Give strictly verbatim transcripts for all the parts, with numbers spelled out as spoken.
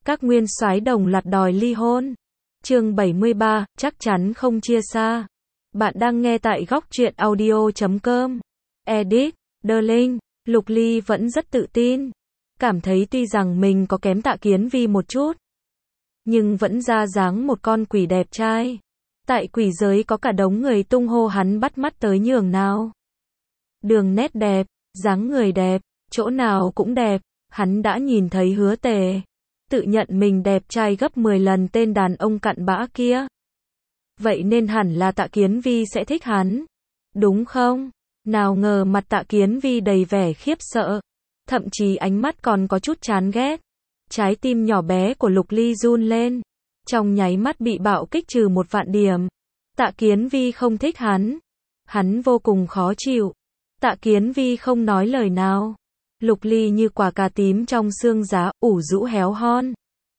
Các nguyên soái đồng loạt đòi ly hôn. Chương bảy mươi ba, chắc chắn không chia xa. Bạn đang nghe tại góc truyện audio chấm com. Edit, Darling, Lục Ly vẫn rất tự tin. Cảm thấy tuy rằng mình có kém Tạ Kiến Vi một chút, nhưng vẫn ra dáng một con quỷ đẹp trai. Tại quỷ giới có cả đống người tung hô hắn bắt mắt tới nhường nào. Đường nét đẹp, dáng người đẹp, chỗ nào cũng đẹp, hắn đã nhìn thấy Hứa Tề. Tự nhận mình đẹp trai gấp mười lần tên đàn ông cặn bã kia. Vậy nên hẳn là Tạ Kiến Vi sẽ thích hắn. Đúng không? Nào ngờ mặt Tạ Kiến Vi đầy vẻ khiếp sợ. Thậm chí ánh mắt còn có chút chán ghét. Trái tim nhỏ bé của Lục Ly run lên. Trong nháy mắt bị bạo kích trừ một vạn điểm. Tạ Kiến Vi không thích hắn. Hắn vô cùng khó chịu. Tạ Kiến Vi không nói lời nào. Lục Ly như quả cà tím trong xương giá, ủ rũ héo hon.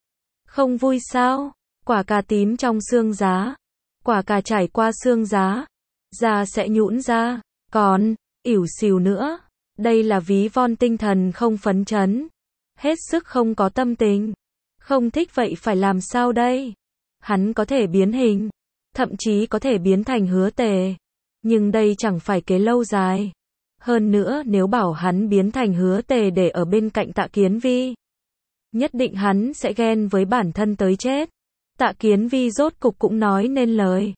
Không vui sao? Quả cà tím trong xương giá. Quả cà trải qua xương giá. Da sẽ nhũn ra. Còn, ỉu xìu nữa. Đây là ví von tinh thần không phấn chấn. Hết sức không có tâm tình. Không thích vậy phải làm sao đây? Hắn có thể biến hình. Thậm chí có thể biến thành Hứa Tề. Nhưng đây chẳng phải kế lâu dài. Hơn nữa nếu bảo hắn biến thành Hứa Tề để ở bên cạnh Tạ Kiến Vi, nhất định hắn sẽ ghen với bản thân tới chết. Tạ Kiến Vi rốt cục cũng nói nên lời.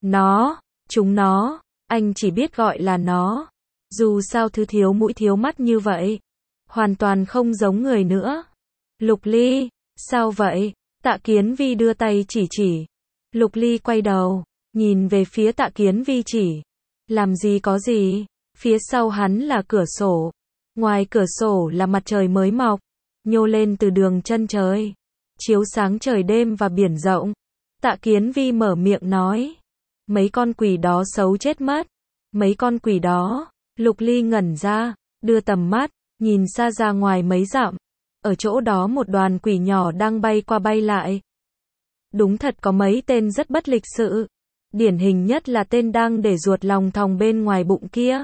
Nó, chúng nó, anh chỉ biết gọi là nó. Dù sao thứ thiếu mũi thiếu mắt như vậy, hoàn toàn không giống người nữa. Lục Ly, sao vậy? Tạ Kiến Vi đưa tay chỉ chỉ. Lục Ly quay đầu, nhìn về phía Tạ Kiến Vi chỉ. Làm gì có gì? Phía sau hắn là cửa sổ. Ngoài cửa sổ là mặt trời mới mọc, nhô lên từ đường chân trời, chiếu sáng trời đêm và biển rộng. Tạ Kiến Vi mở miệng nói. Mấy con quỷ đó xấu chết mất. Mấy con quỷ đó. Lục Ly ngẩn ra, đưa tầm mắt, nhìn xa ra ngoài mấy dặm. Ở chỗ đó một đoàn quỷ nhỏ đang bay qua bay lại. Đúng thật có mấy tên rất bất lịch sự. Điển hình nhất là tên đang để ruột lòng thòng bên ngoài bụng kia.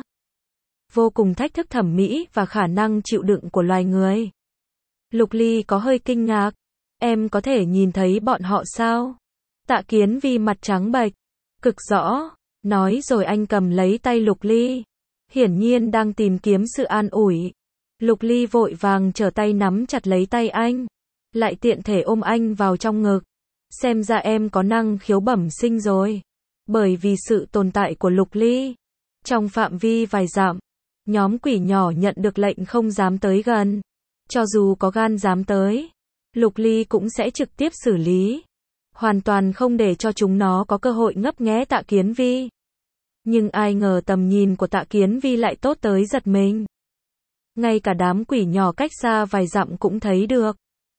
Vô cùng thách thức thẩm mỹ và khả năng chịu đựng của loài người. Lục Ly có hơi kinh ngạc. Em có thể nhìn thấy bọn họ sao? Tạ Kiến Vi mặt trắng bệch. Cực rõ. Nói rồi anh cầm lấy tay Lục Ly. Hiển nhiên đang tìm kiếm sự an ủi. Lục Ly vội vàng trở tay nắm chặt lấy tay anh. Lại tiện thể ôm anh vào trong ngực. Xem ra em có năng khiếu bẩm sinh rồi. Bởi vì sự tồn tại của Lục Ly. Trong phạm vi vài dặm, nhóm quỷ nhỏ nhận được lệnh không dám tới gần. Cho dù có gan dám tới, Lục Ly cũng sẽ trực tiếp xử lý. Hoàn toàn không để cho chúng nó có cơ hội ngấp nghé Tạ Kiến Vi. Nhưng ai ngờ tầm nhìn của Tạ Kiến Vi lại tốt tới giật mình. Ngay cả đám quỷ nhỏ cách xa vài dặm cũng thấy được.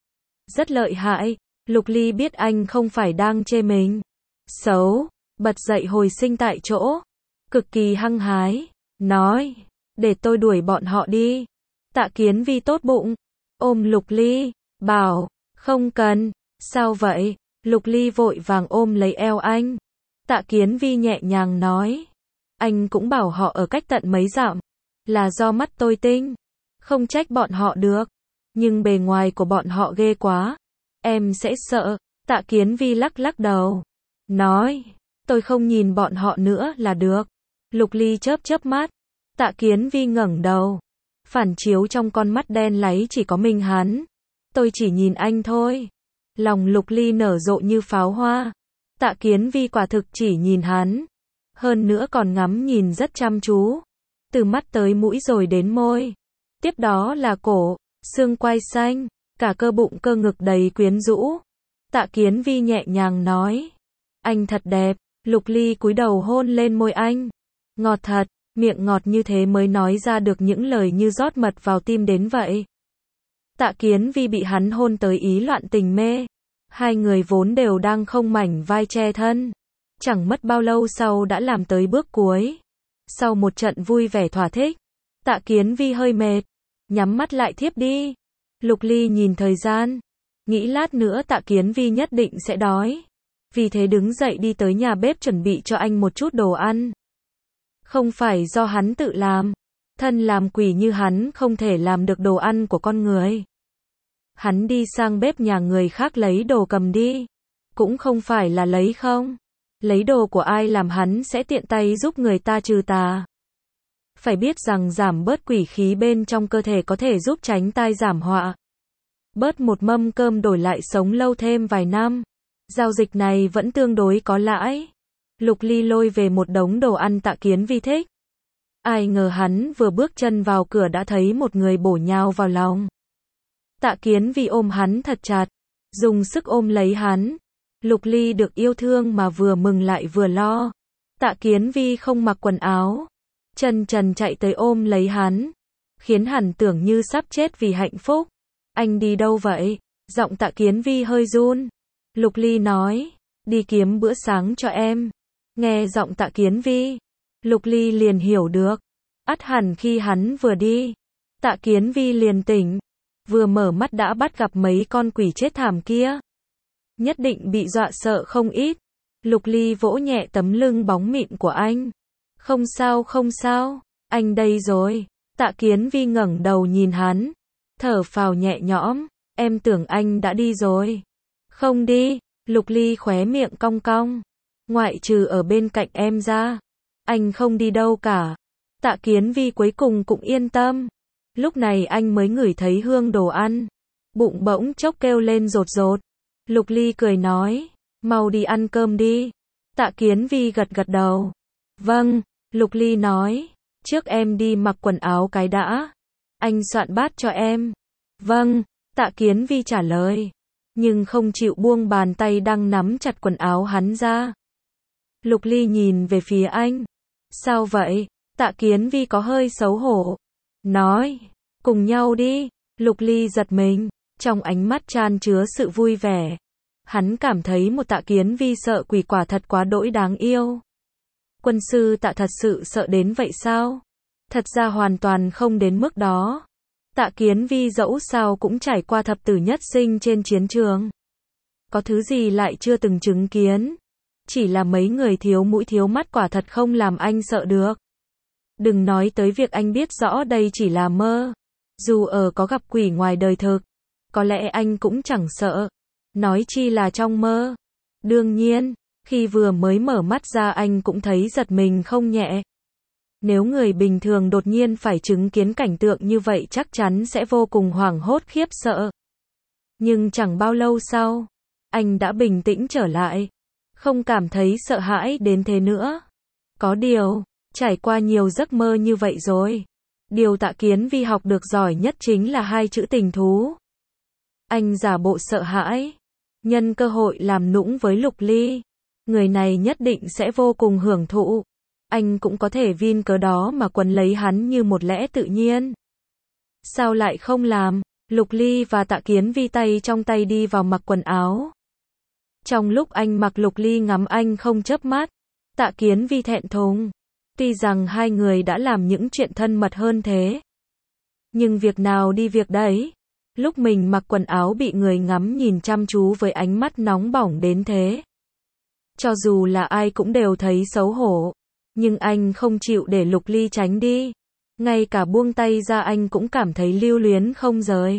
Rất lợi hại. Lục Ly biết anh không phải đang chê mình xấu, bật dậy hồi sinh tại chỗ. Cực kỳ hăng hái. Nói, để tôi đuổi bọn họ đi. Tạ Kiến Vi tốt bụng, ôm Lục Ly, bảo, không cần. Sao vậy? Lục Ly vội vàng ôm lấy eo anh. Tạ Kiến Vi nhẹ nhàng nói. Anh cũng bảo họ ở cách tận mấy dặm. Là do mắt tôi tinh. Không trách bọn họ được. Nhưng bề ngoài của bọn họ ghê quá. Em sẽ sợ. Tạ Kiến Vi lắc lắc đầu. Nói, tôi không nhìn bọn họ nữa là được. Lục Ly chớp chớp mắt. Tạ Kiến Vi ngẩng đầu. Phản chiếu trong con mắt đen láy chỉ có mình hắn. Tôi chỉ nhìn anh thôi. Lòng Lục Ly nở rộ như pháo hoa. Tạ Kiến Vi quả thực chỉ nhìn hắn. Hơn nữa còn ngắm nhìn rất chăm chú. Từ mắt tới mũi rồi đến môi. Tiếp đó là cổ, xương quai xanh, cả cơ bụng cơ ngực đầy quyến rũ. Tạ Kiến Vi nhẹ nhàng nói. Anh thật đẹp. Lục Ly cúi đầu hôn lên môi anh. Ngọt thật, miệng ngọt như thế mới nói ra được những lời như rót mật vào tim đến vậy. Tạ Kiến Vi bị hắn hôn tới ý loạn tình mê. Hai người vốn đều đang không mảnh vai che thân. Chẳng mất bao lâu sau đã làm tới bước cuối. Sau một trận vui vẻ thỏa thích, Tạ Kiến Vi hơi mệt. Nhắm mắt lại thiếp đi. Lục Ly nhìn thời gian. Nghĩ lát nữa Tạ Kiến Vi nhất định sẽ đói. Vì thế đứng dậy đi tới nhà bếp chuẩn bị cho anh một chút đồ ăn. Không phải do hắn tự làm. Thân làm quỷ như hắn không thể làm được đồ ăn của con người. Hắn đi sang bếp nhà người khác lấy đồ cầm đi. Cũng không phải là lấy không. Lấy đồ của ai làm hắn sẽ tiện tay giúp người ta trừ tà. Phải biết rằng giảm bớt quỷ khí bên trong cơ thể có thể giúp tránh tai giảm họa. Bớt một mâm cơm đổi lại sống lâu thêm vài năm. Giao dịch này vẫn tương đối có lãi. Lục Ly lôi về một đống đồ ăn Tạ Kiến Vi thích. Ai ngờ hắn vừa bước chân vào cửa đã thấy một người bổ nhào vào lòng. Tạ Kiến Vi ôm hắn thật chặt, dùng sức ôm lấy hắn. Lục Ly được yêu thương mà vừa mừng lại vừa lo. Tạ Kiến Vi không mặc quần áo, chân trần chạy tới ôm lấy hắn, khiến hắn tưởng như sắp chết vì hạnh phúc. Anh đi đâu vậy? Giọng Tạ Kiến Vi hơi run. Lục Ly nói, đi kiếm bữa sáng cho em. Nghe giọng Tạ Kiến Vi, Lục Ly liền hiểu được. Ắt hẳn khi hắn vừa đi, Tạ Kiến Vi liền tỉnh. Vừa mở mắt đã bắt gặp mấy con quỷ chết thảm kia. Nhất định bị dọa sợ không ít. Lục Ly vỗ nhẹ tấm lưng bóng mịn của anh. Không sao không sao, anh đây rồi. Tạ Kiến Vi ngẩng đầu nhìn hắn, thở phào nhẹ nhõm. Em tưởng anh đã đi rồi. Không đi. Lục Ly khóe miệng cong cong. Ngoại trừ ở bên cạnh em ra, anh không đi đâu cả. Tạ Kiến Vi cuối cùng cũng yên tâm. Lúc này anh mới ngửi thấy hương đồ ăn. Bụng bỗng chốc kêu lên rột rột. Lục Ly cười nói, mau đi ăn cơm đi. Tạ Kiến Vi gật gật đầu. Vâng, Lục Ly nói, trước em đi mặc quần áo cái đã. Anh soạn bát cho em. Vâng, Tạ Kiến Vi trả lời, nhưng không chịu buông bàn tay đang nắm chặt quần áo hắn ra. Lục Ly nhìn về phía anh. Sao vậy? Tạ Kiến Vi có hơi xấu hổ. Nói, cùng nhau đi. Lục Ly giật mình, trong ánh mắt chan chứa sự vui vẻ. Hắn cảm thấy một Tạ Kiến Vi sợ quỷ quả thật quá đỗi đáng yêu. Quân sư Tạ thật sự sợ đến vậy sao? Thật ra hoàn toàn không đến mức đó. Tạ Kiến Vi dẫu sao cũng trải qua thập tử nhất sinh trên chiến trường. Có thứ gì lại chưa từng chứng kiến. Chỉ là mấy người thiếu mũi thiếu mắt quả thật không làm anh sợ được. Đừng nói tới việc anh biết rõ đây chỉ là mơ. Dù ở có gặp quỷ ngoài đời thực, có lẽ anh cũng chẳng sợ. Nói chi là trong mơ. Đương nhiên, khi vừa mới mở mắt ra anh cũng thấy giật mình không nhẹ. Nếu người bình thường đột nhiên phải chứng kiến cảnh tượng như vậy chắc chắn sẽ vô cùng hoảng hốt khiếp sợ. Nhưng chẳng bao lâu sau, anh đã bình tĩnh trở lại. Không cảm thấy sợ hãi đến thế nữa. Có điều, trải qua nhiều giấc mơ như vậy rồi. Điều Tạ Kiến Vi học được giỏi nhất chính là hai chữ tình thú. Anh giả bộ sợ hãi, nhân cơ hội làm nũng với Lục Ly. Người này nhất định sẽ vô cùng hưởng thụ. Anh cũng có thể vin cớ đó mà quấn lấy hắn như một lẽ tự nhiên. Sao lại không làm? Lục Ly và Tạ Kiến Vi tay trong tay đi vào mặc quần áo. Trong lúc anh mặc, Lục Ly ngắm anh không chớp mắt. Tạ Kiến Vi thẹn thùng. Tuy rằng hai người đã làm những chuyện thân mật hơn thế, nhưng việc nào đi việc đấy. Lúc mình mặc quần áo bị người ngắm nhìn chăm chú với ánh mắt nóng bỏng đến thế, cho dù là ai cũng đều thấy xấu hổ. Nhưng anh không chịu để Lục Ly tránh đi. Ngay cả buông tay ra anh cũng cảm thấy lưu luyến không rời.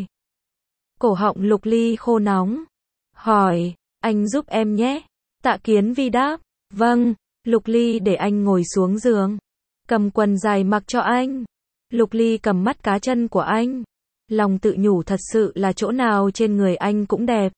Cổ họng Lục Ly khô nóng. Hỏi, anh giúp em nhé. Tạ Kiến Vi đáp, vâng. Lục Ly để anh ngồi xuống giường, cầm quần dài mặc cho anh. Lục Ly cầm mắt cá chân của anh. Lòng tự nhủ thật sự là chỗ nào trên người anh cũng đẹp.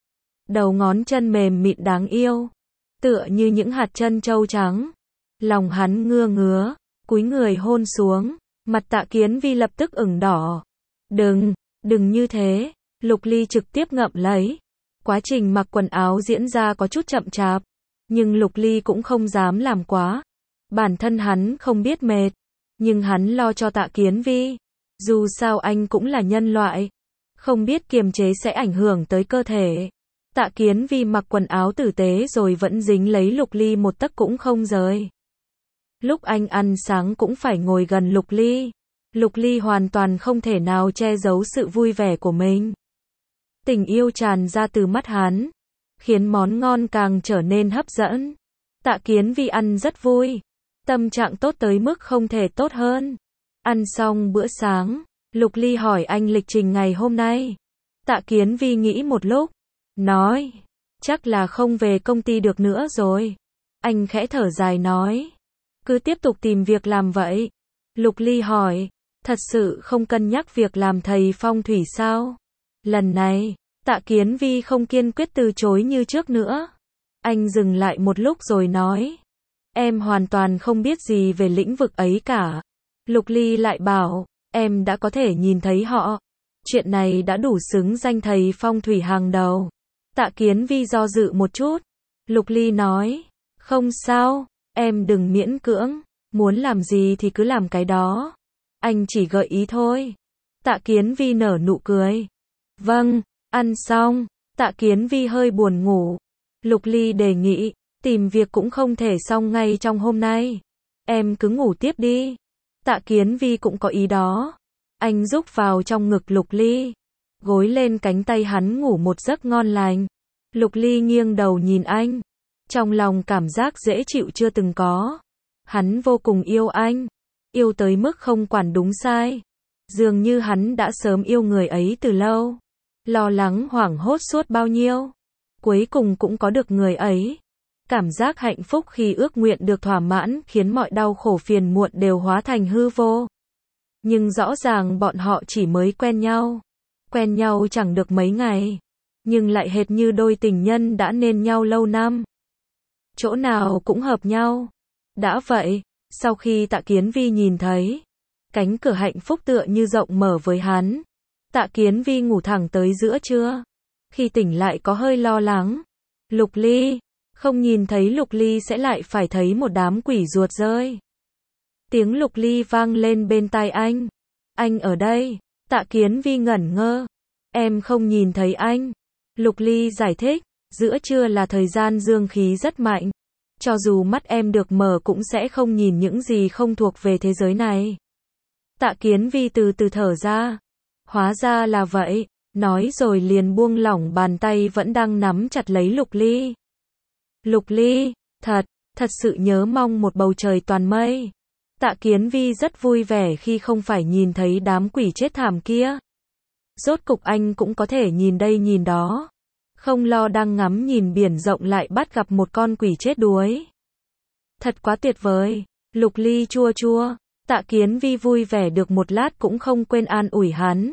Đầu ngón chân mềm mịn đáng yêu, tựa như những hạt trân châu trắng. Lòng hắn ngưa ngứa, cúi người hôn xuống. Mặt Tạ Kiến Vi lập tức ửng đỏ. Đừng, đừng như thế. Lục Ly trực tiếp ngậm lấy. Quá trình mặc quần áo diễn ra có chút chậm chạp, nhưng Lục Ly cũng không dám làm quá. Bản thân hắn không biết mệt, nhưng hắn lo cho Tạ Kiến Vi. Dù sao anh cũng là nhân loại, không biết kiềm chế sẽ ảnh hưởng tới cơ thể. Tạ Kiến Vi mặc quần áo tử tế rồi vẫn dính lấy Lục Ly một tấc cũng không rời. Lúc anh ăn sáng cũng phải ngồi gần Lục Ly. Lục Ly hoàn toàn không thể nào che giấu sự vui vẻ của mình. Tình yêu tràn ra từ mắt hắn, khiến món ngon càng trở nên hấp dẫn. Tạ Kiến Vi ăn rất vui, tâm trạng tốt tới mức không thể tốt hơn. Ăn xong bữa sáng, Lục Ly hỏi anh lịch trình ngày hôm nay. Tạ Kiến Vi nghĩ một lúc, nói, chắc là không về công ty được nữa rồi. Anh khẽ thở dài nói, cứ tiếp tục tìm việc làm vậy. Lục Ly hỏi, thật sự không cân nhắc việc làm thầy phong thủy sao? Lần này, Tạ Kiến Vi không kiên quyết từ chối như trước nữa. Anh dừng lại một lúc rồi nói, em hoàn toàn không biết gì về lĩnh vực ấy cả. Lục Ly lại bảo, em đã có thể nhìn thấy họ. Chuyện này đã đủ xứng danh thầy phong thủy hàng đầu. Tạ Kiến Vi do dự một chút. Lục Ly nói, không sao, em đừng miễn cưỡng, muốn làm gì thì cứ làm cái đó. Anh chỉ gợi ý thôi. Tạ Kiến Vi nở nụ cười. Vâng, ăn xong, Tạ Kiến Vi hơi buồn ngủ. Lục Ly đề nghị, tìm việc cũng không thể xong ngay trong hôm nay. Em cứ ngủ tiếp đi. Tạ Kiến Vi cũng có ý đó. Anh rúc vào trong ngực Lục Ly, gối lên cánh tay hắn ngủ một giấc ngon lành. Lục Ly nghiêng đầu nhìn anh, trong lòng cảm giác dễ chịu chưa từng có. Hắn vô cùng yêu anh, yêu tới mức không quản đúng sai. Dường như hắn đã sớm yêu người ấy từ lâu. Lo lắng hoảng hốt suốt bao nhiêu, cuối cùng cũng có được người ấy. Cảm giác hạnh phúc khi ước nguyện được thỏa mãn khiến mọi đau khổ phiền muộn đều hóa thành hư vô. Nhưng rõ ràng bọn họ chỉ mới quen nhau. Quen nhau chẳng được mấy ngày, nhưng lại hệt như đôi tình nhân đã nên nhau lâu năm. Chỗ nào cũng hợp nhau. Đã vậy, sau khi Tạ Kiến Vi nhìn thấy, cánh cửa hạnh phúc tựa như rộng mở với hắn. Tạ Kiến Vi ngủ thẳng tới giữa trưa. Khi tỉnh lại có hơi lo lắng. Lục Ly, không nhìn thấy Lục Ly sẽ lại phải thấy một đám quỷ ruột rơi. Tiếng Lục Ly vang lên bên tai anh. Anh ở đây. Tạ Kiến Vi ngẩn ngơ. Em không nhìn thấy anh. Lục Ly giải thích, giữa trưa là thời gian dương khí rất mạnh. Cho dù mắt em được mở cũng sẽ không nhìn những gì không thuộc về thế giới này. Tạ Kiến Vi từ từ thở ra. Hóa ra là vậy, nói rồi liền buông lỏng bàn tay vẫn đang nắm chặt lấy Lục Ly. Lục Ly, thật, thật sự nhớ mong một bầu trời toàn mây. Tạ Kiến Vi rất vui vẻ khi không phải nhìn thấy đám quỷ chết thảm kia. Rốt cục anh cũng có thể nhìn đây nhìn đó. Không lo đang ngắm nhìn biển rộng lại bắt gặp một con quỷ chết đuối. Thật quá tuyệt vời. Lục Ly chua chua. Tạ Kiến Vi vui vẻ được một lát cũng không quên an ủi hắn.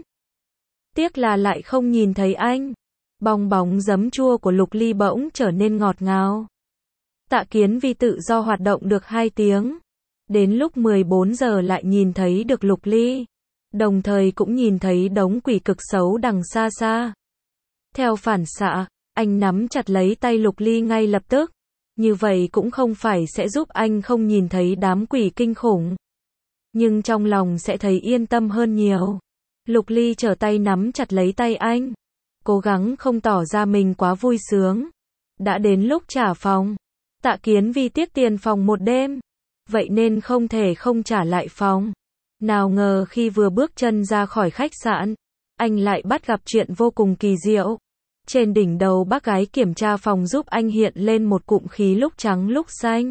Tiếc là lại không nhìn thấy anh. Bong bóng giấm chua của Lục Ly bỗng trở nên ngọt ngào. Tạ Kiến Vi tự do hoạt động được hai tiếng. Đến lúc mười bốn giờ lại nhìn thấy được Lục Ly. Đồng thời cũng nhìn thấy đống quỷ cực xấu đằng xa xa. Theo phản xạ, anh nắm chặt lấy tay Lục Ly ngay lập tức. Như vậy cũng không phải sẽ giúp anh không nhìn thấy đám quỷ kinh khủng. Nhưng trong lòng sẽ thấy yên tâm hơn nhiều. Lục Ly trở tay nắm chặt lấy tay anh. Cố gắng không tỏ ra mình quá vui sướng. Đã đến lúc trả phòng. Tạ Kiến Vi tiếc tiền phòng một đêm. Vậy nên không thể không trả lại phòng. Nào ngờ khi vừa bước chân ra khỏi khách sạn, anh lại bắt gặp chuyện vô cùng kỳ diệu. Trên đỉnh đầu bác gái kiểm tra phòng giúp anh hiện lên một cụm khí lúc trắng lúc xanh.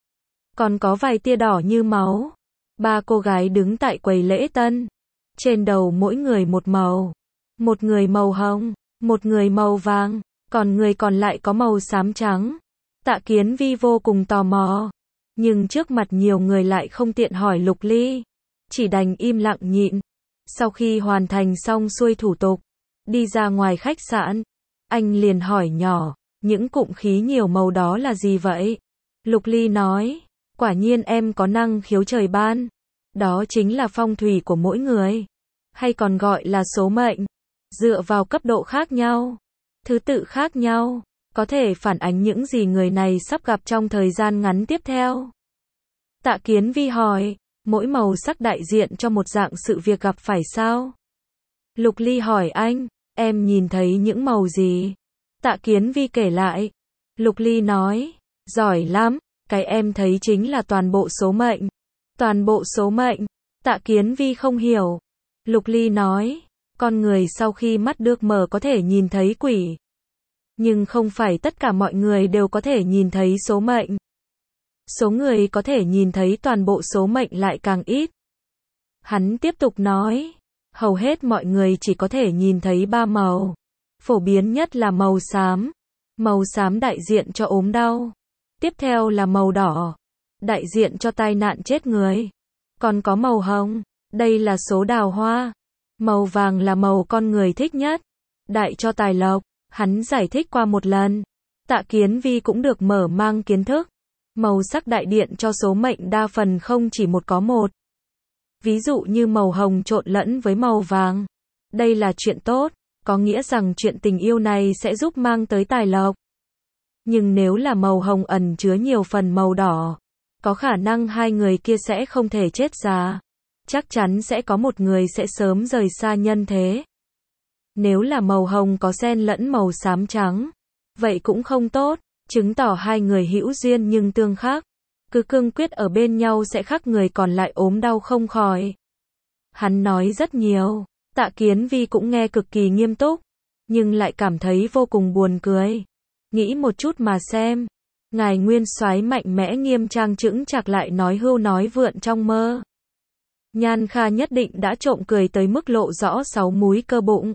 Còn có vài tia đỏ như máu. Ba cô gái đứng tại quầy lễ tân. Trên đầu mỗi người một màu. Một người màu hồng, một người màu vàng, còn người còn lại có màu xám trắng. Tạ Kiến Vi vô cùng tò mò. Nhưng trước mặt nhiều người lại không tiện hỏi Lục Ly. Chỉ đành im lặng nhịn. Sau khi hoàn thành xong xuôi thủ tục, đi ra ngoài khách sạn, anh liền hỏi nhỏ, những cụm khí nhiều màu đó là gì vậy? Lục Ly nói, quả nhiên em có năng khiếu trời ban. Đó chính là phong thủy của mỗi người, hay còn gọi là số mệnh. Dựa vào cấp độ khác nhau, thứ tự khác nhau, có thể phản ánh những gì người này sắp gặp trong thời gian ngắn tiếp theo. Tạ Kiến Vi hỏi, mỗi màu sắc đại diện cho một dạng sự việc gặp phải sao? Lục Ly hỏi anh, em nhìn thấy những màu gì? Tạ Kiến Vi kể lại. Lục Ly nói, giỏi lắm, cái em thấy chính là toàn bộ số mệnh. Toàn bộ số mệnh. Tạ Kiến Vi không hiểu. Lục Ly nói, con người sau khi mắt được mở có thể nhìn thấy quỷ. Nhưng không phải tất cả mọi người đều có thể nhìn thấy số mệnh. Số người có thể nhìn thấy toàn bộ số mệnh lại càng ít. Hắn tiếp tục nói, hầu hết mọi người chỉ có thể nhìn thấy ba màu. Phổ biến nhất là màu xám. Màu xám đại diện cho ốm đau. Tiếp theo là màu đỏ, đại diện cho tai nạn chết người. Còn có màu hồng, đây là số đào hoa. Màu vàng là màu con người thích nhất, đại cho tài lộc. Hắn giải thích qua một lần. Tạ Kiến Vi cũng được mở mang kiến thức. Màu sắc đại diện cho số mệnh đa phần không chỉ một có một. Ví dụ như màu hồng trộn lẫn với màu vàng. Đây là chuyện tốt, có nghĩa rằng chuyện tình yêu này sẽ giúp mang tới tài lộc. Nhưng nếu là màu hồng ẩn chứa nhiều phần màu đỏ, có khả năng hai người kia sẽ không thể chết già. Chắc chắn sẽ có một người sẽ sớm rời xa nhân thế. Nếu là màu hồng có xen lẫn màu xám trắng, vậy cũng không tốt, chứng tỏ hai người hữu duyên nhưng tương khắc. Cứ cương quyết ở bên nhau sẽ khắc người còn lại ốm đau không khỏi. Hắn nói rất nhiều, Tạ Kiến Vi cũng nghe cực kỳ nghiêm túc, nhưng lại cảm thấy vô cùng buồn cười. Nghĩ một chút mà xem, ngài nguyên soái mạnh mẽ nghiêm trang chững chạc lại nói hưu nói vượn trong mơ. Nhan Kha nhất định đã trộm cười tới mức lộ rõ sáu múi cơ bụng.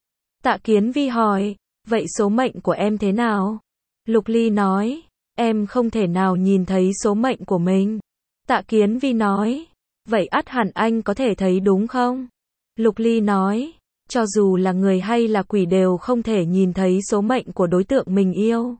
Tạ Kiến Vi hỏi, vậy số mệnh của em thế nào? Lục Ly nói, em không thể nào nhìn thấy số mệnh của mình. Tạ Kiến Vi nói, vậy ắt hẳn anh có thể thấy đúng không? Lục Ly nói, cho dù là người hay là quỷ đều không thể nhìn thấy số mệnh của đối tượng mình yêu.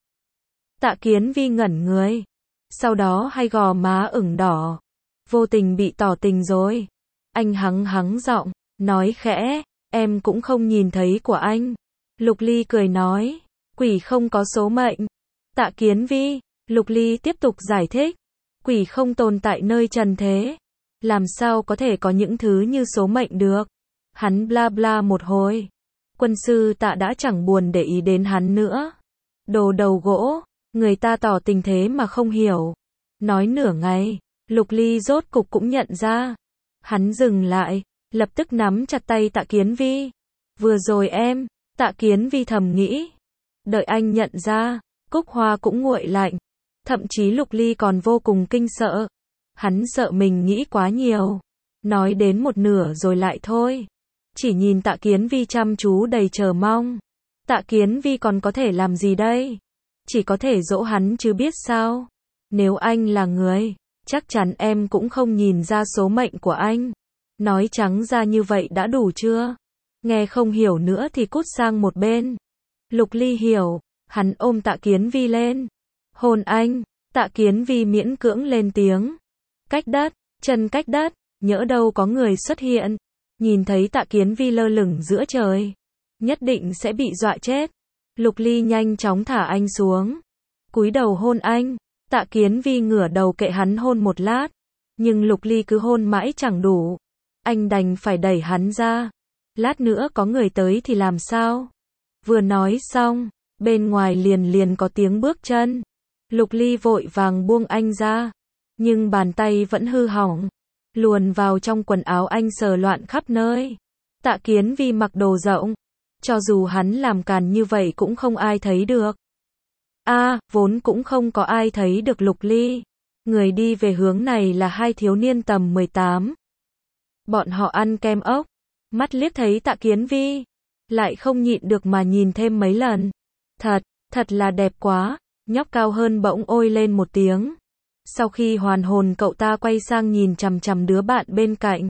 Tạ Kiến Vi ngẩn người, sau đó hai gò má ửng đỏ, vô tình bị tỏ tình rồi. Anh hắng hắng giọng, nói khẽ, em cũng không nhìn thấy của anh. Lục Ly cười nói, quỷ không có số mệnh. Tạ Kiến Vi, Lục Ly tiếp tục giải thích, quỷ không tồn tại nơi trần thế. Làm sao có thể có những thứ như số mệnh được? Hắn bla bla một hồi. Quân sư Tạ đã chẳng buồn để ý đến hắn nữa. Đồ đầu gỗ, người ta tỏ tình thế mà không hiểu. Nói nửa ngày, Lục Ly rốt cục cũng nhận ra. Hắn dừng lại, lập tức nắm chặt tay Tạ Kiến Vi. Vừa rồi em, Tạ Kiến Vi thầm nghĩ. Đợi anh nhận ra, cúc hoa cũng nguội lạnh. Thậm chí Lục Ly còn vô cùng kinh sợ. Hắn sợ mình nghĩ quá nhiều. Nói đến một nửa rồi lại thôi. Chỉ nhìn Tạ Kiến Vi chăm chú đầy chờ mong. Tạ Kiến Vi còn có thể làm gì đây? Chỉ có thể dỗ hắn chứ biết sao. Nếu anh là người, chắc chắn em cũng không nhìn ra số mệnh của anh. Nói trắng ra như vậy đã đủ chưa? Nghe không hiểu nữa thì cút sang một bên. Lục Ly hiểu, hắn ôm Tạ Kiến Vi lên. Hôn anh, Tạ Kiến Vi miễn cưỡng lên tiếng. Cách đất, chân cách đất, nhỡ đâu có người xuất hiện. Nhìn thấy Tạ Kiến Vi lơ lửng giữa trời, nhất định sẽ bị dọa chết. Lục Ly nhanh chóng thả anh xuống, cúi đầu hôn anh. Tạ Kiến Vi ngửa đầu kệ hắn hôn một lát, nhưng Lục Ly cứ hôn mãi chẳng đủ. Anh đành phải đẩy hắn ra. Lát nữa có người tới thì làm sao? Vừa nói xong, bên ngoài liền liền có tiếng bước chân. Lục Ly vội vàng buông anh ra, nhưng bàn tay vẫn hư hỏng. Luồn vào trong quần áo anh sờ loạn khắp nơi. Tạ Kiến Vi mặc đồ rộng, cho dù hắn làm càn như vậy cũng không ai thấy được. A, à, vốn cũng không có ai thấy được Lục Ly. Người đi về hướng này là hai thiếu niên tầm mười tám. Bọn họ ăn kem ốc, mắt liếc thấy Tạ Kiến Vi, lại không nhịn được mà nhìn thêm mấy lần. Thật, thật là đẹp quá. Nhóc cao hơn bỗng ôi lên một tiếng. Sau khi hoàn hồn cậu ta quay sang nhìn chằm chằm đứa bạn bên cạnh.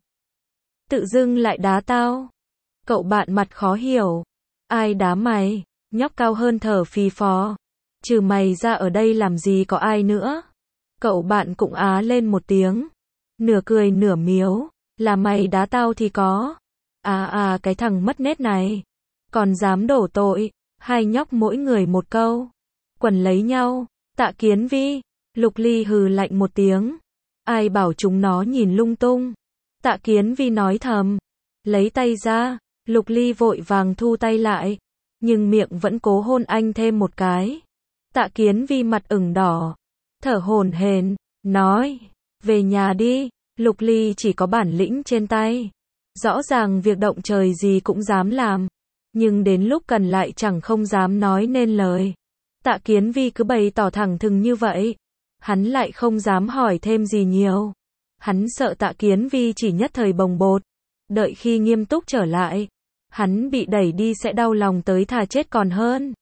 Tự dưng lại đá tao. Cậu bạn mặt khó hiểu. Ai đá mày? Nhóc cao hơn thở phì phò. Trừ mày ra ở đây làm gì có ai nữa. Cậu bạn cũng á lên một tiếng. Nửa cười nửa miếu. Là mày đá tao thì có. À à cái thằng mất nết này. Còn dám đổ tội. Hai nhóc mỗi người một câu. Quần lấy nhau. Tạ Kiến Vi. Lục Ly hừ lạnh một tiếng. Ai bảo chúng nó nhìn lung tung. Tạ Kiến Vi nói thầm. Lấy tay ra. Lục Ly vội vàng thu tay lại. Nhưng miệng vẫn cố hôn anh thêm một cái. Tạ Kiến Vi mặt ửng đỏ. Thở hổn hển. Nói. Về nhà đi. Lục Ly chỉ có bản lĩnh trên tay. Rõ ràng việc động trời gì cũng dám làm. Nhưng đến lúc cần lại chẳng không dám nói nên lời. Tạ Kiến Vi cứ bày tỏ thẳng thừng như vậy. Hắn lại không dám hỏi thêm gì nhiều. Hắn sợ Tạ Kiến Vi chỉ nhất thời bồng bột. Đợi khi nghiêm túc trở lại, hắn bị đẩy đi sẽ đau lòng tới thà chết còn hơn.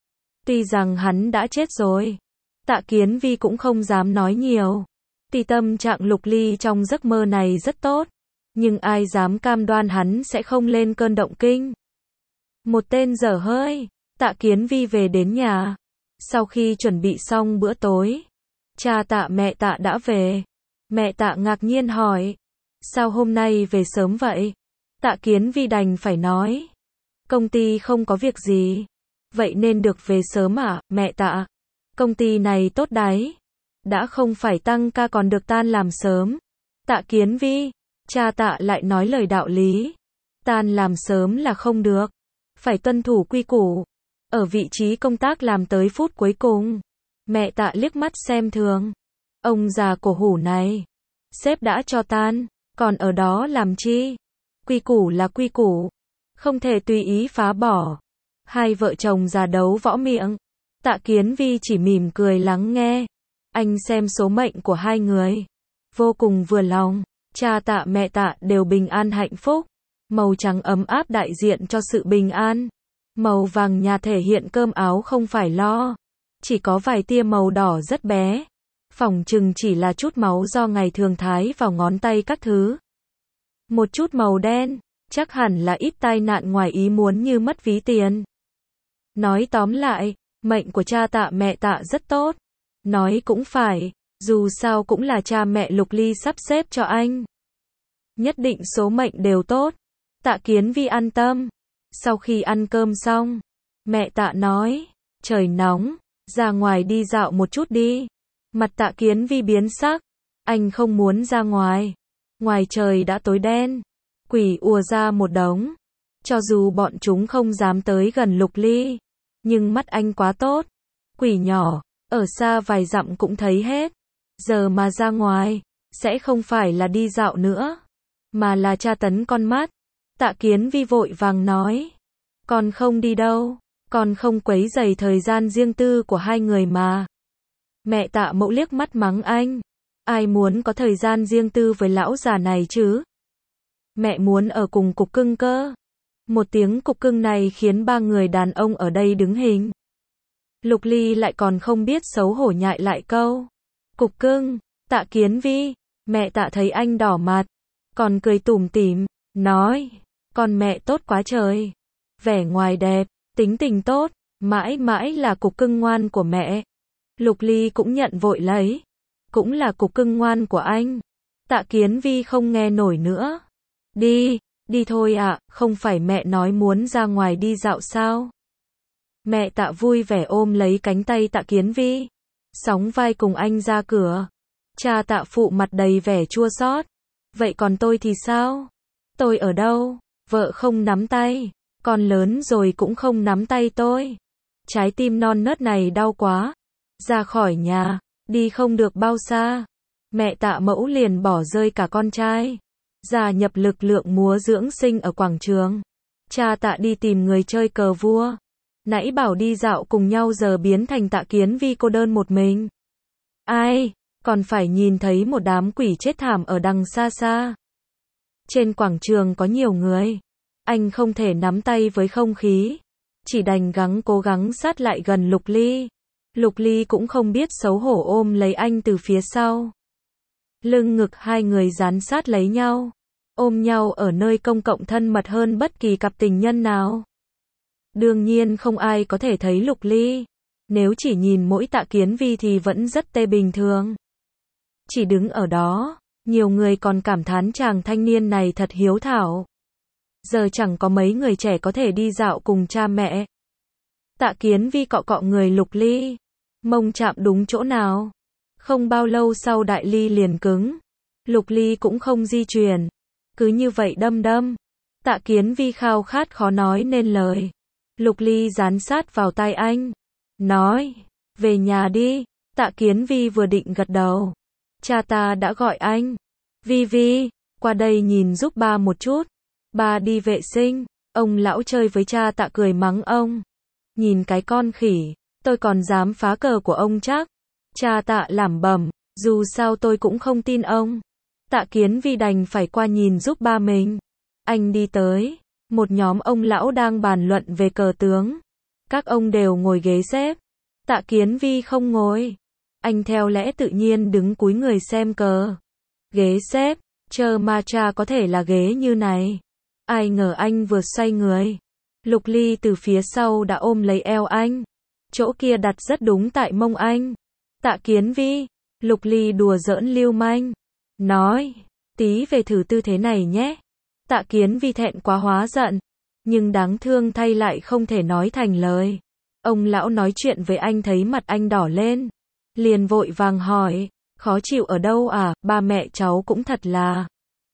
Tuy rằng hắn đã chết rồi, Tạ Kiến Vi cũng không dám nói nhiều. Tuy tâm trạng Lục Ly trong giấc mơ này rất tốt, nhưng ai dám cam đoan hắn sẽ không lên cơn động kinh. Một tên dở hơi, Tạ Kiến Vi về đến nhà. Sau khi chuẩn bị xong bữa tối, cha Tạ mẹ Tạ đã về. Mẹ Tạ ngạc nhiên hỏi, sao hôm nay về sớm vậy? Tạ Kiến Vi đành phải nói, công ty không có việc gì, vậy nên được về sớm à, mẹ Tạ? Công ty này tốt đấy, đã không phải tăng ca còn được tan làm sớm. Tạ Kiến Vi, cha Tạ lại nói lời đạo lý, tan làm sớm là không được, phải tuân thủ quy củ. Ở vị trí công tác làm tới phút cuối cùng. Mẹ Tạ liếc mắt xem thường, ông già cổ hủ này, sếp đã cho tan, còn ở đó làm chi? Quy củ là quy củ, không thể tùy ý phá bỏ. Hai vợ chồng già đấu võ miệng. Tạ Kiến Vi chỉ mỉm cười lắng nghe. Anh xem số mệnh của hai người, vô cùng vừa lòng. Cha Tạ mẹ Tạ đều bình an hạnh phúc. Màu trắng ấm áp đại diện cho sự bình an. Màu vàng nhạt thể hiện cơm áo không phải lo. Chỉ có vài tia màu đỏ rất bé. Phỏng chừng chỉ là chút máu do ngày thường thái vào ngón tay các thứ. Một chút màu đen, chắc hẳn là ít tai nạn ngoài ý muốn như mất ví tiền. Nói tóm lại, mệnh của cha Tạ mẹ Tạ rất tốt. Nói cũng phải, dù sao cũng là cha mẹ Lục Ly sắp xếp cho anh. Nhất định số mệnh đều tốt. Tạ Kiến Vi an tâm. Sau khi ăn cơm xong, mẹ Tạ nói, trời nóng, ra ngoài đi dạo một chút đi. Mặt Tạ Kiến Vi biến sắc, anh không muốn ra ngoài. Ngoài trời đã tối đen, quỷ ùa ra một đống. Cho dù bọn chúng không dám tới gần Lục Ly, nhưng mắt anh quá tốt. Quỷ nhỏ, ở xa vài dặm cũng thấy hết. Giờ mà ra ngoài, sẽ không phải là đi dạo nữa, mà là tra tấn con mắt. Tạ Kiến Vi vội vàng nói, con không đi đâu, con không quấy rầy thời gian riêng tư của hai người mà. Mẹ Tạ Mẫu liếc mắt mắng anh, ai muốn có thời gian riêng tư với lão già này chứ? Mẹ muốn ở cùng cục cưng cơ. Một tiếng cục cưng này khiến ba người đàn ông ở đây đứng hình. Lục Ly lại còn không biết xấu hổ nhại lại câu cục cưng. Tạ Kiến Vi, mẹ Tạ thấy anh đỏ mặt, còn cười tủm tỉm, nói, con mẹ tốt quá trời. Vẻ ngoài đẹp, tính tình tốt, mãi mãi là cục cưng ngoan của mẹ. Lục Ly cũng nhận vội lấy, cũng là cục cưng ngoan của anh. Tạ Kiến Vi không nghe nổi nữa. Đi, đi thôi ạ, à, không phải mẹ nói muốn ra ngoài đi dạo sao? Mẹ Tạ vui vẻ ôm lấy cánh tay Tạ Kiến Vi, sóng vai cùng anh ra cửa. Cha Tạ phụ mặt đầy vẻ chua xót. Vậy còn tôi thì sao? Tôi ở đâu? Vợ không nắm tay, con lớn rồi cũng không nắm tay tôi. Trái tim non nớt này đau quá. Ra khỏi nhà, đi không được bao xa, mẹ Tạ Mẫu liền bỏ rơi cả con trai, gia nhập lực lượng múa dưỡng sinh ở quảng trường. Cha Tạ đi tìm người chơi cờ vua. Nãy bảo đi dạo cùng nhau giờ biến thành Tạ Kiến Vi cô đơn một mình. Ai, còn phải nhìn thấy một đám quỷ chết thảm ở đằng xa xa. Trên quảng trường có nhiều người. Anh không thể nắm tay với không khí, chỉ đành gắng cố gắng sát lại gần Lục Ly. Lục Ly cũng không biết xấu hổ ôm lấy anh từ phía sau. Lưng ngực hai người dán sát lấy nhau, ôm nhau ở nơi công cộng thân mật hơn bất kỳ cặp tình nhân nào. Đương nhiên không ai có thể thấy Lục Ly. Nếu chỉ nhìn mỗi Tạ Kiến Vi thì vẫn rất tê bình thường. Chỉ đứng ở đó, nhiều người còn cảm thán chàng thanh niên này thật hiếu thảo. Giờ chẳng có mấy người trẻ có thể đi dạo cùng cha mẹ. Tạ Kiến Vi cọ cọ người Lục Ly, mông chạm đúng chỗ nào. Không bao lâu sau đại ly liền cứng. Lục Ly cũng không di chuyển, cứ như vậy đâm đâm. Tạ Kiến Vi khao khát khó nói nên lời. Lục Ly dán sát vào tai anh, nói, về nhà đi. Tạ Kiến Vi vừa định gật đầu, cha ta đã gọi anh. Vi Vi, qua đây nhìn giúp ba một chút. Ba đi vệ sinh. Ông lão chơi với cha Tạ cười mắng ông. Nhìn cái con khỉ, tôi còn dám phá cờ của ông chắc. Cha Tạ lẩm bẩm, dù sao tôi cũng không tin ông. Tạ Kiến Vi đành phải qua nhìn giúp ba mình. Anh đi tới, một nhóm ông lão đang bàn luận về cờ tướng. Các ông đều ngồi ghế xếp. Tạ Kiến Vi không ngồi. Anh theo lẽ tự nhiên đứng cúi người xem cờ. Ghế xếp, chờ mà cha có thể là ghế như này. Ai ngờ anh vừa xoay người. Lục Ly từ phía sau đã ôm lấy eo anh. Chỗ kia đặt rất đúng tại mông anh. Tạ Kiến Vi, Lục Ly đùa giỡn lưu manh. Nói, tí về thử tư thế này nhé. Tạ Kiến Vi thẹn quá hóa giận. Nhưng đáng thương thay lại không thể nói thành lời. Ông lão nói chuyện với anh thấy mặt anh đỏ lên. Liền vội vàng hỏi, khó chịu ở đâu à, ba mẹ cháu cũng thật là.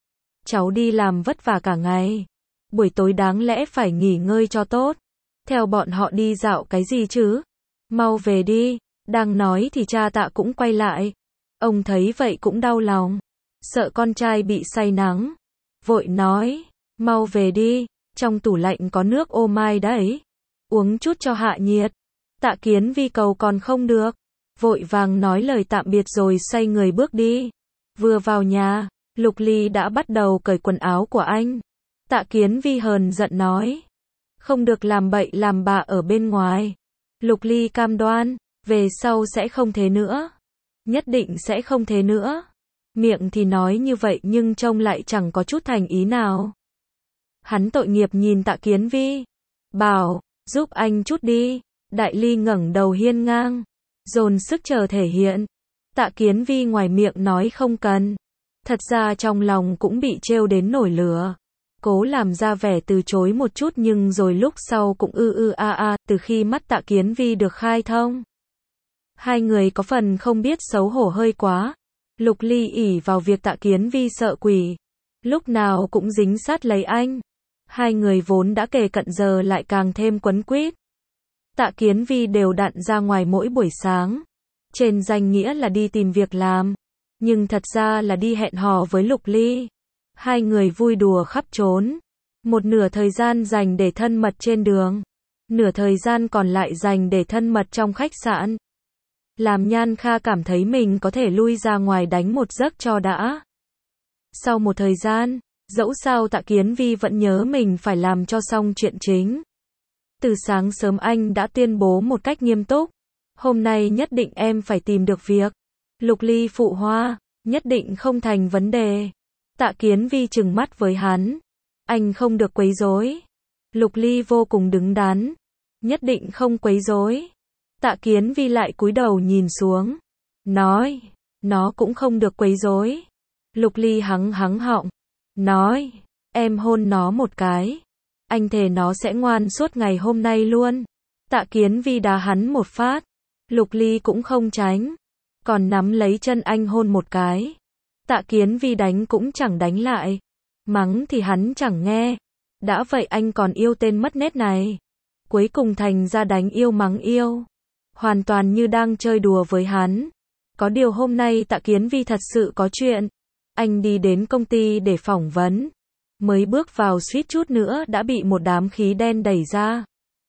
Cháu đi làm vất vả cả ngày. Buổi tối đáng lẽ phải nghỉ ngơi cho tốt. Theo bọn họ đi dạo cái gì chứ? Mau về đi. Đang nói thì cha Tạ cũng quay lại. Ông thấy vậy cũng đau lòng. Sợ con trai bị say nắng. Vội nói, mau về đi. Trong tủ lạnh có nước ô mai đấy. Uống chút cho hạ nhiệt. Tạ Kiến Vi cầu còn không được. Vội vàng nói lời tạm biệt rồi xoay người bước đi. Vừa vào nhà, Lục Ly đã bắt đầu cởi quần áo của anh. Tạ Kiến Vi hờn giận nói. Không được làm bậy làm bạ ở bên ngoài. Lục Ly cam đoan, về sau sẽ không thế nữa. Nhất định sẽ không thế nữa. Miệng thì nói như vậy nhưng trông lại chẳng có chút thành ý nào. Hắn tội nghiệp nhìn Tạ Kiến Vi. Bảo, giúp anh chút đi. Đại Ly ngẩng đầu hiên ngang. Dồn sức chờ thể hiện. Tạ Kiến Vi ngoài miệng nói không cần. Thật ra trong lòng cũng bị trêu đến nổi lửa. Cố làm ra vẻ từ chối một chút nhưng rồi lúc sau cũng ư ư a a, từ khi mắt Tạ Kiến Vi được khai thông. Hai người có phần không biết xấu hổ hơi quá. Lục Ly ỷ vào việc Tạ Kiến Vi sợ quỷ. Lúc nào cũng dính sát lấy anh. Hai người vốn đã kề cận giờ lại càng thêm quấn quýt. Tạ Kiến Vi đều đặn ra ngoài mỗi buổi sáng. Trên danh nghĩa là đi tìm việc làm. Nhưng thật ra là đi hẹn hò với Lục Ly. Hai người vui đùa khắp trốn. Một nửa thời gian dành để thân mật trên đường. Nửa thời gian còn lại dành để thân mật trong khách sạn. Làm Nhan Kha cảm thấy mình có thể lui ra ngoài đánh một giấc cho đã. Sau một thời gian, dẫu sao Tạ Kiến Vi vẫn nhớ mình phải làm cho xong chuyện chính. Từ sáng sớm anh đã tuyên bố một cách nghiêm túc. Hôm nay nhất định em phải tìm được việc. Lục Ly phụ hoa, nhất định không thành vấn đề. Tạ Kiến Vi trừng mắt với hắn. Anh không được quấy rối. Lục Ly vô cùng đứng đắn. Nhất định không quấy rối. Tạ Kiến Vi lại cúi đầu nhìn xuống. Nói, nó cũng không được quấy rối. Lục Ly hắng hắng họng. Nói, em hôn nó một cái. Anh thề nó sẽ ngoan suốt ngày hôm nay luôn. Tạ Kiến Vi đá hắn một phát. Lục Ly cũng không tránh. Còn nắm lấy chân anh hôn một cái. Tạ Kiến Vi đánh cũng chẳng đánh lại. Mắng thì hắn chẳng nghe. Đã vậy anh còn yêu tên mất nết này. Cuối cùng thành ra đánh yêu mắng yêu. Hoàn toàn như đang chơi đùa với hắn. Có điều hôm nay Tạ Kiến Vi thật sự có chuyện. Anh đi đến công ty để phỏng vấn. Mới bước vào suýt chút nữa đã bị một đám khí đen đẩy ra.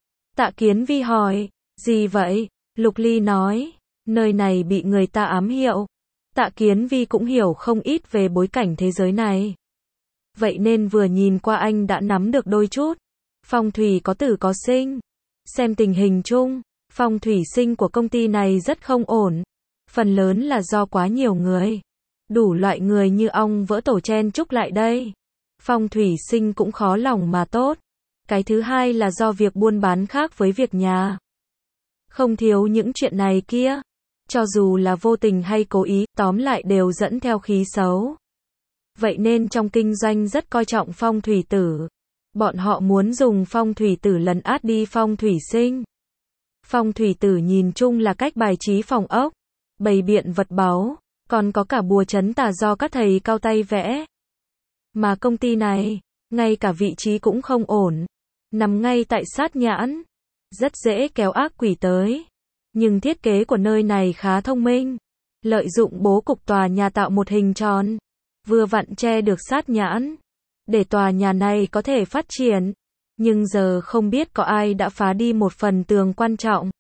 Tạ Kiến Vi hỏi, gì vậy? Lục Ly nói, nơi này bị người ta ám hiệu. Tạ Kiến Vi cũng hiểu không ít về bối cảnh thế giới này. Vậy nên vừa nhìn qua anh đã nắm được đôi chút. Phong thủy có tử có sinh. Xem tình hình chung, phong thủy sinh của công ty này rất không ổn. Phần lớn là do quá nhiều người. Đủ loại người như ong vỡ tổ chen chúc lại đây. Phong thủy sinh cũng khó lòng mà tốt. Cái thứ hai là do việc buôn bán khác với việc nhà. Không thiếu những chuyện này kia. Cho dù là vô tình hay cố ý, tóm lại đều dẫn theo khí xấu. Vậy nên trong kinh doanh rất coi trọng phong thủy tử. Bọn họ muốn dùng phong thủy tử lấn át đi phong thủy sinh. Phong thủy tử nhìn chung là cách bài trí phòng ốc, bày biện vật báu, còn có cả bùa trấn tà do các thầy cao tay vẽ. Mà công ty này, ngay cả vị trí cũng không ổn. Nằm ngay tại sát nhãn. Rất dễ kéo ác quỷ tới. Nhưng thiết kế của nơi này khá thông minh. Lợi dụng bố cục tòa nhà tạo một hình tròn. Vừa vặn che được sát nhãn. Để tòa nhà này có thể phát triển. Nhưng giờ không biết có ai đã phá đi một phần tường quan trọng.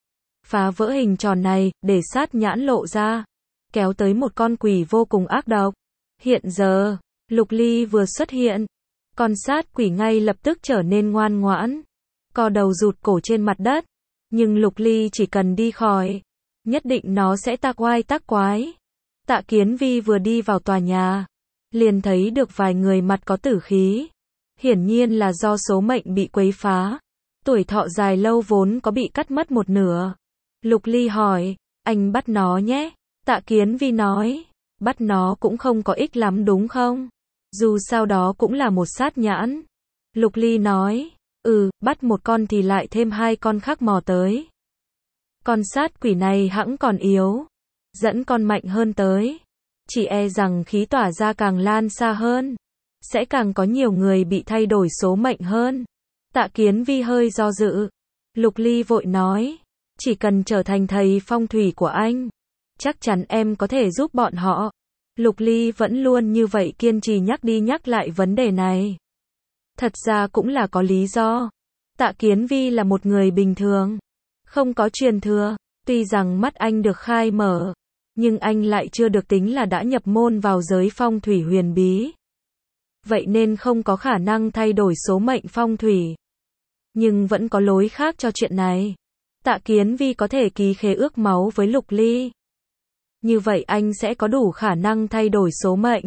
Phá vỡ hình tròn này, để sát nhãn lộ ra. Kéo tới một con quỷ vô cùng ác độc. Hiện giờ, Lục Ly vừa xuất hiện. Con sát quỷ ngay lập tức trở nên ngoan ngoãn, co đầu rụt cổ trên mặt đất. Nhưng Lục Ly chỉ cần đi khỏi, nhất định nó sẽ tác oai tác quái. Tạ Kiến Vi vừa đi vào tòa nhà, liền thấy được vài người mặt có tử khí. Hiển nhiên là do số mệnh bị quấy phá. Tuổi thọ dài lâu vốn có bị cắt mất một nửa. Lục Ly hỏi, anh bắt nó nhé. Tạ Kiến Vi nói, bắt nó cũng không có ích lắm đúng không? Dù sao đó cũng là một sát nhãn. Lục Ly nói, ừ, bắt một con thì lại thêm hai con khác mò tới. Con sát quỷ này hẵng còn yếu, dẫn con mạnh hơn tới. Chỉ e rằng khí tỏa ra càng lan xa hơn, sẽ càng có nhiều người bị thay đổi số mệnh hơn. Tạ Kiến Vi hơi do dự. Lục Ly vội nói, chỉ cần trở thành thầy phong thủy của anh, chắc chắn em có thể giúp bọn họ. Lục Ly vẫn luôn như vậy kiên trì nhắc đi nhắc lại vấn đề này. Thật ra cũng là có lý do. Tạ Kiến Vi là một người bình thường, không có truyền thừa. Tuy rằng mắt anh được khai mở, nhưng anh lại chưa được tính là đã nhập môn vào giới phong thủy huyền bí. Vậy nên không có khả năng thay đổi số mệnh phong thủy. Nhưng vẫn có lối khác cho chuyện này. Tạ Kiến Vi có thể ký khế ước máu với Lục Ly. Như vậy anh sẽ có đủ khả năng thay đổi số mệnh.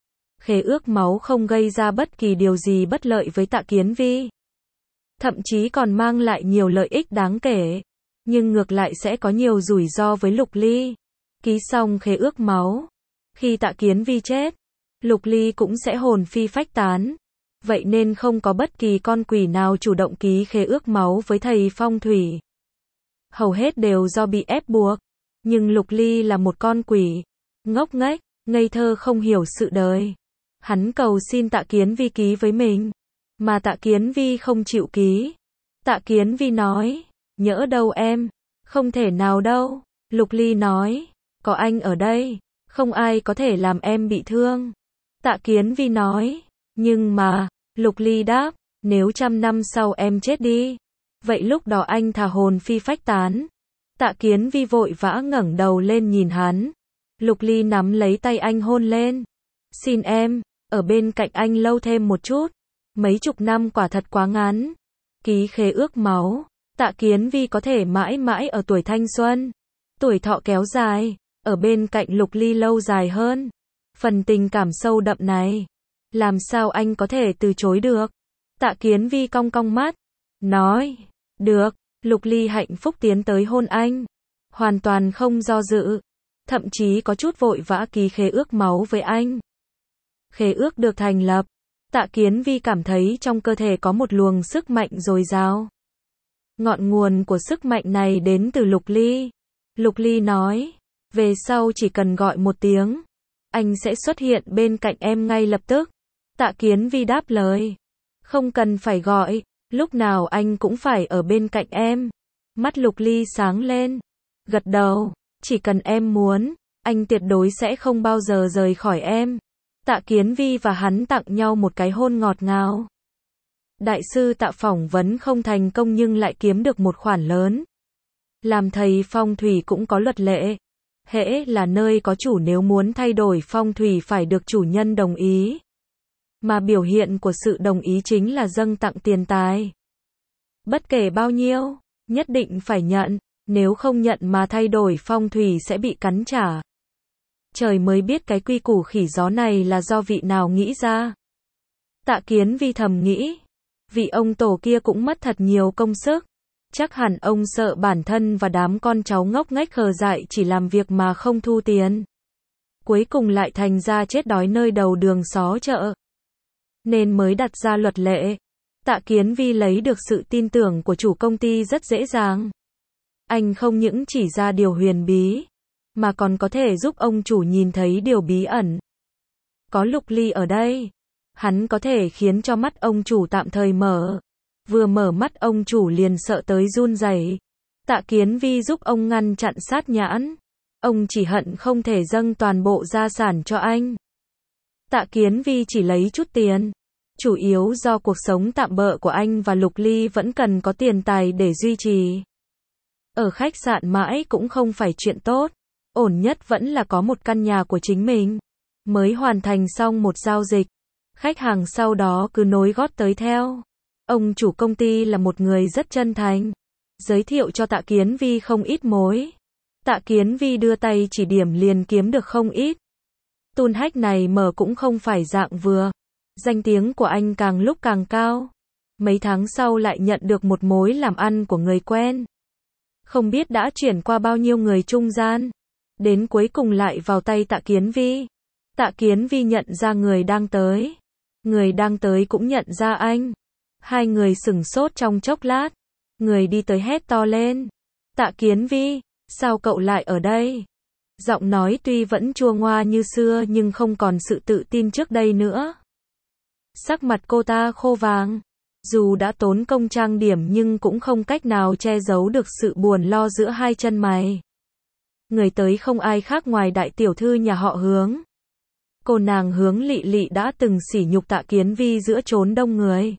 Khế ước máu không gây ra bất kỳ điều gì bất lợi với Tạ Kiến Vi. Thậm chí còn mang lại nhiều lợi ích đáng kể. Nhưng ngược lại sẽ có nhiều rủi ro với Lục Ly. Ký xong khế ước máu, khi Tạ Kiến Vi chết, Lục Ly cũng sẽ hồn phi phách tán. Vậy nên không có bất kỳ con quỷ nào chủ động ký khế ước máu với thầy phong thủy. Hầu hết đều do bị ép buộc. Nhưng Lục Ly là một con quỷ, ngốc nghếch, ngây thơ không hiểu sự đời. Hắn cầu xin Tạ Kiến Vi ký với mình, mà Tạ Kiến Vi không chịu ký. Tạ Kiến Vi nói, nhỡ đâu em, không thể nào đâu. Lục Ly nói, có anh ở đây, không ai có thể làm em bị thương. Tạ Kiến Vi nói, nhưng mà, Lục Ly đáp, nếu trăm năm sau em chết đi, vậy lúc đó anh thà hồn phi phách tán. Tạ Kiến Vi vội vã ngẩng đầu lên nhìn hắn. Lục Ly nắm lấy tay anh hôn lên. Xin em, ở bên cạnh anh lâu thêm một chút. Mấy chục năm quả thật quá ngắn. Ký khế ước máu, Tạ Kiến Vi có thể mãi mãi ở tuổi thanh xuân. Tuổi thọ kéo dài, ở bên cạnh Lục Ly lâu dài hơn. Phần tình cảm sâu đậm này, làm sao anh có thể từ chối được? Tạ Kiến Vi cong cong mắt, nói, được. Lục Ly hạnh phúc tiến tới hôn anh, hoàn toàn không do dự, thậm chí có chút vội vã ký khế ước máu với anh. Khế ước được thành lập, Tạ Kiến Vi cảm thấy trong cơ thể có một luồng sức mạnh dồi dào. Ngọn nguồn của sức mạnh này đến từ Lục Ly. Lục Ly nói, về sau chỉ cần gọi một tiếng, anh sẽ xuất hiện bên cạnh em ngay lập tức. Tạ Kiến Vi đáp lời, không cần phải gọi, lúc nào anh cũng phải ở bên cạnh em. Mắt Lục Ly sáng lên, gật đầu, chỉ cần em muốn, anh tuyệt đối sẽ không bao giờ rời khỏi em. Tạ Kiến Vi và hắn tặng nhau một cái hôn ngọt ngào. Đại sư Tạ phỏng vấn không thành công nhưng lại kiếm được một khoản lớn. Làm thầy phong thủy cũng có luật lệ. Hễ là nơi có chủ nếu muốn thay đổi phong thủy phải được chủ nhân đồng ý. Mà biểu hiện của sự đồng ý chính là dâng tặng tiền tài. Bất kể bao nhiêu, nhất định phải nhận, nếu không nhận mà thay đổi phong thủy sẽ bị cắn trả. Trời mới biết cái quy củ khỉ gió này là do vị nào nghĩ ra. Tạ Kiến Vi thầm nghĩ, vị ông tổ kia cũng mất thật nhiều công sức. Chắc hẳn ông sợ bản thân và đám con cháu ngốc nghếch khờ dại chỉ làm việc mà không thu tiền. Cuối cùng lại thành ra chết đói nơi đầu đường xó chợ. Nên mới đặt ra luật lệ. Tạ Kiến Vi lấy được sự tin tưởng của chủ công ty rất dễ dàng. Anh không những chỉ ra điều huyền bí, mà còn có thể giúp ông chủ nhìn thấy điều bí ẩn. Có Lục Ly ở đây, hắn có thể khiến cho mắt ông chủ tạm thời mở. Vừa mở mắt ông chủ liền sợ tới run rẩy. Tạ Kiến Vi giúp ông ngăn chặn sát nhãn. Ông chỉ hận không thể dâng toàn bộ gia sản cho anh. Tạ Kiến Vi chỉ lấy chút tiền. Chủ yếu do cuộc sống tạm bợ của anh và Lục Ly vẫn cần có tiền tài để duy trì. Ở khách sạn mãi cũng không phải chuyện tốt. Ổn nhất vẫn là có một căn nhà của chính mình. Mới hoàn thành xong một giao dịch. Khách hàng sau đó cứ nối gót tới theo. Ông chủ công ty là một người rất chân thành, giới thiệu cho Tạ Kiến Vi không ít mối. Tạ Kiến Vi đưa tay chỉ điểm liền kiếm được không ít. Tun Hách này mở cũng không phải dạng vừa. Danh tiếng của anh càng lúc càng cao. Mấy tháng sau lại nhận được một mối làm ăn của người quen. Không biết đã chuyển qua bao nhiêu người trung gian. Đến cuối cùng lại vào tay Tạ Kiến Vi. Tạ Kiến Vi nhận ra người đang tới. Người đang tới cũng nhận ra anh. Hai người sửng sốt trong chốc lát. Người đi tới hét to lên. Tạ Kiến Vi, sao cậu lại ở đây? Giọng nói tuy vẫn chua ngoa như xưa nhưng không còn sự tự tin trước đây nữa. Sắc mặt cô ta khô vàng. Dù đã tốn công trang điểm nhưng cũng không cách nào che giấu được sự buồn lo giữa hai chân mày. Người tới không ai khác ngoài đại tiểu thư nhà họ Hướng. Cô nàng Hướng Lị Lị đã từng sỉ nhục Tạ Kiến Vi giữa chốn đông người.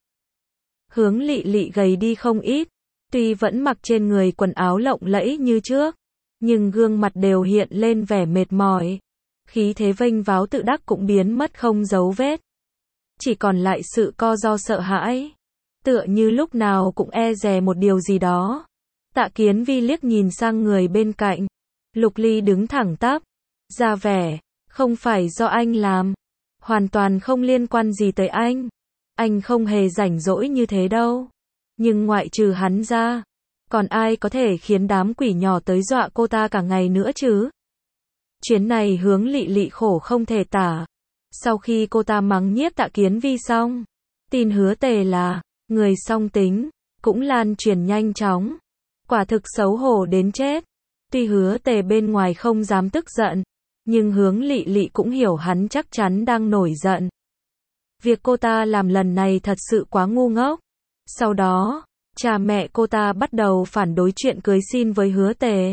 Hướng Lị Lị gầy đi không ít, tuy vẫn mặc trên người quần áo lộng lẫy như trước, nhưng gương mặt đều hiện lên vẻ mệt mỏi. Khí thế vênh váo tự đắc cũng biến mất không dấu vết. Chỉ còn lại sự co ro sợ hãi. Tựa như lúc nào cũng e dè một điều gì đó. Tạ Kiến Vi liếc nhìn sang người bên cạnh. Lục Ly đứng thẳng tắp, ra vẻ, không phải do anh làm. Hoàn toàn không liên quan gì tới anh. Anh không hề rảnh rỗi như thế đâu. Nhưng ngoại trừ hắn ra, còn ai có thể khiến đám quỷ nhỏ tới dọa cô ta cả ngày nữa chứ? Chuyến này Hướng Lị Lị khổ không thể tả. Sau khi cô ta mắng nhiếc Tạ Kiến Vi xong, tin Hứa Tề là người song tính, cũng lan truyền nhanh chóng. Quả thực xấu hổ đến chết. Tuy Hứa Tề bên ngoài không dám tức giận, nhưng Hướng Lị Lị cũng hiểu hắn chắc chắn đang nổi giận. Việc cô ta làm lần này thật sự quá ngu ngốc. Sau đó, cha mẹ cô ta bắt đầu phản đối chuyện cưới xin với Hứa Tề.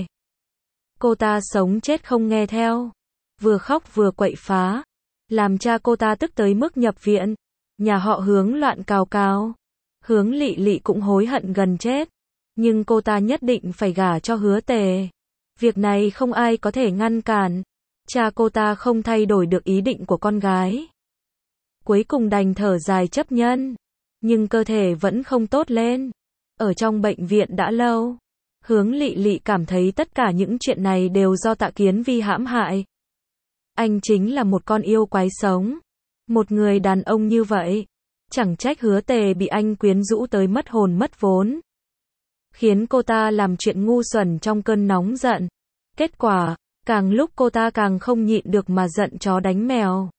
Cô ta sống chết không nghe theo, vừa khóc vừa quậy phá, làm cha cô ta tức tới mức nhập viện. Nhà họ Hướng loạn cào cào. Hướng Lị Lị cũng hối hận gần chết, nhưng cô ta nhất định phải gả cho Hứa Tề. Việc này không ai có thể ngăn cản. Cha cô ta không thay đổi được ý định của con gái. Cuối cùng đành thở dài chấp nhận, nhưng cơ thể vẫn không tốt lên. Ở trong bệnh viện đã lâu, Hướng Lị Lị cảm thấy tất cả những chuyện này đều do Tạ Kiến Vi hãm hại. Anh chính là một con yêu quái sống. Một người đàn ông như vậy, chẳng trách Hứa Tề bị anh quyến rũ tới mất hồn mất vốn. Khiến cô ta làm chuyện ngu xuẩn trong cơn nóng giận. Kết quả, càng lúc cô ta càng không nhịn được mà giận chó đánh mèo.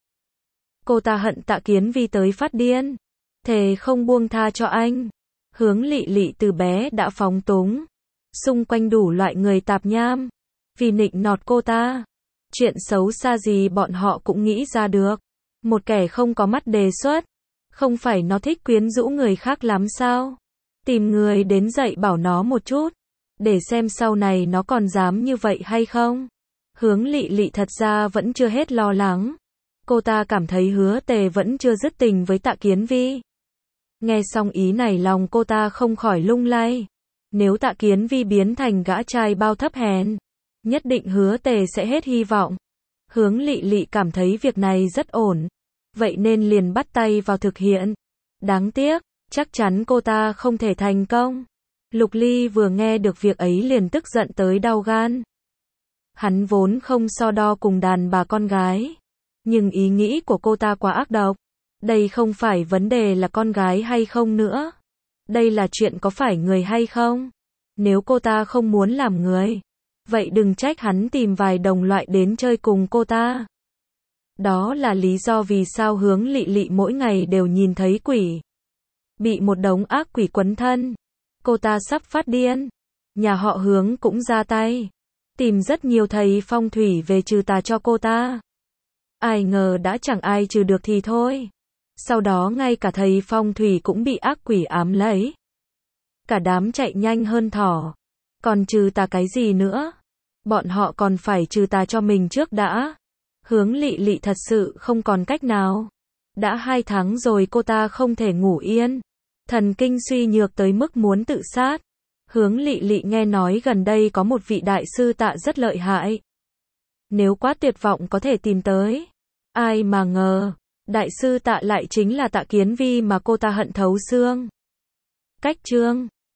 Cô ta hận Tạ Kiến Vi tới phát điên, thề không buông tha cho anh. Hướng Lị Lị từ bé đã phóng túng, xung quanh đủ loại người tạp nham, vì nịnh nọt cô ta. Chuyện xấu xa gì bọn họ cũng nghĩ ra được. Một kẻ không có mắt đề xuất, không phải nó thích quyến rũ người khác lắm sao? Tìm người đến dạy bảo nó một chút, để xem sau này nó còn dám như vậy hay không. Hướng Lị Lị thật ra vẫn chưa hết lo lắng. Cô ta cảm thấy Hứa Tề vẫn chưa dứt tình với Tạ Kiến Vi. Nghe xong ý này lòng cô ta không khỏi lung lay. Nếu Tạ Kiến Vi biến thành gã trai bao thấp hèn, nhất định Hứa Tề sẽ hết hy vọng. Hướng Lị Lị cảm thấy việc này rất ổn, vậy nên liền bắt tay vào thực hiện. Đáng tiếc, chắc chắn cô ta không thể thành công. Lục Ly vừa nghe được việc ấy liền tức giận tới đau gan. Hắn vốn không so đo cùng đàn bà con gái, nhưng ý nghĩ của cô ta quá ác độc. Đây không phải vấn đề là con gái hay không nữa. Đây là chuyện có phải người hay không. Nếu cô ta không muốn làm người, vậy đừng trách hắn tìm vài đồng loại đến chơi cùng cô ta. Đó là lý do vì sao Hướng Lị Lị mỗi ngày đều nhìn thấy quỷ. Bị một đống ác quỷ quấn thân. Cô ta sắp phát điên. Nhà họ Hướng cũng ra tay, tìm rất nhiều thầy phong thủy về trừ tà cho cô ta. Ai ngờ đã chẳng ai trừ được thì thôi. Sau đó ngay cả thầy phong thủy cũng bị ác quỷ ám lấy. Cả đám chạy nhanh hơn thỏ. Còn trừ tà cái gì nữa? Bọn họ còn phải trừ tà cho mình trước đã. Hướng Lị Lị thật sự không còn cách nào. Đã hai tháng rồi cô ta không thể ngủ yên. Thần kinh suy nhược tới mức muốn tự sát. Hướng Lị Lị nghe nói gần đây có một vị đại sư Tạ rất lợi hại. Nếu quá tuyệt vọng có thể tìm tới. Ai mà ngờ, Đại sư Tạ lại chính là Tạ Kiến Vi mà cô ta hận thấu xương. Cách chương